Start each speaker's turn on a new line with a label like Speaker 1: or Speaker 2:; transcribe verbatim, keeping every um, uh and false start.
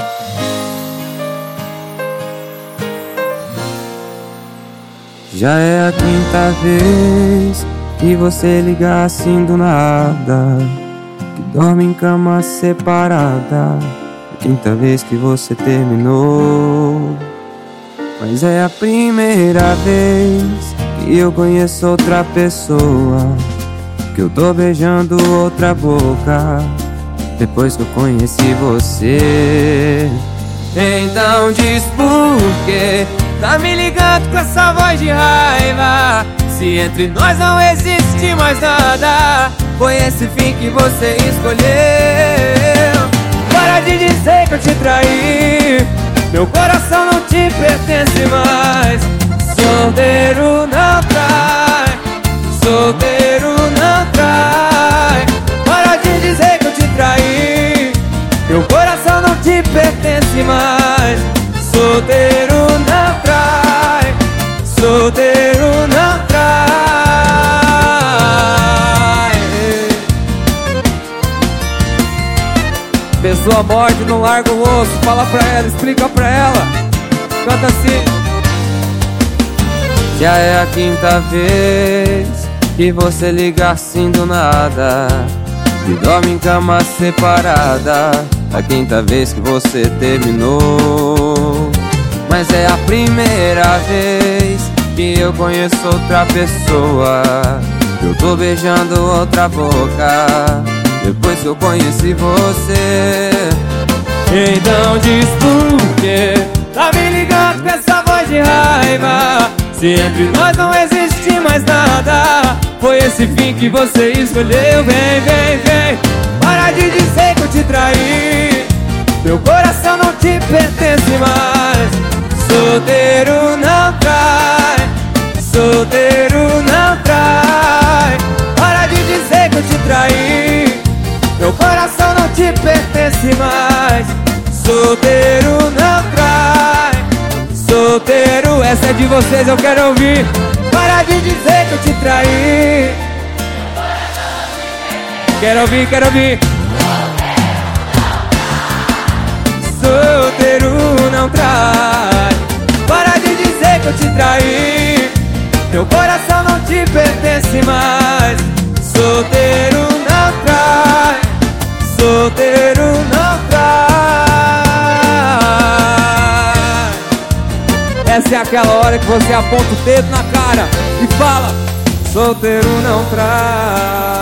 Speaker 1: Já é a quinta vez que você liga assim do nada, que dorme em cama separada. A quinta vez que você terminou. Mas é a primeira vez que eu conheço outra pessoa, que eu tô beijando outra boca depois que eu conheci você. Então diz por quê tá me ligando com essa voz de raiva, se entre nós não existe mais nada. Foi esse fim que você escolheu. Para de dizer que eu te traí, meu coração não te pertence mais. Solteiro não trai, solteiro não trai. Para de dizer que eu te traí, meu coração não te pertence mais. Solteiro não trai, solteiro não trai. Pessoa morte, não larga o osso. Fala pra ela, explica pra ela. Canta assim. Já é a quinta vez que você liga assim do nada, que dorme em cama separada. A quinta vez que você terminou. Mas é a primeira vez que eu conheço outra pessoa, que eu tô beijando outra boca depois que eu conheci você. Então diz por quê tá me ligando com essa voz de raiva, se entre nós não existe mais nada. Foi esse fim que você escolheu. Vem, vem, vem, para de dizer que eu te traí, meu coração não te pertence mais. Solteiro não trai, solteiro não trai. Para de dizer que eu te traí, meu coração não te pertence mais. Solteiro não trai, solteiro. Essa é de vocês, eu quero ouvir. Para de dizer que eu te traí. Quero ouvir, quero ouvir. Solteiro não trai. Para de dizer que eu te traí, meu coração não te pertence mais. Solteiro não trai, solteiro não trai. Essa é aquela hora que você aponta o dedo na cara e fala: solteiro não trai.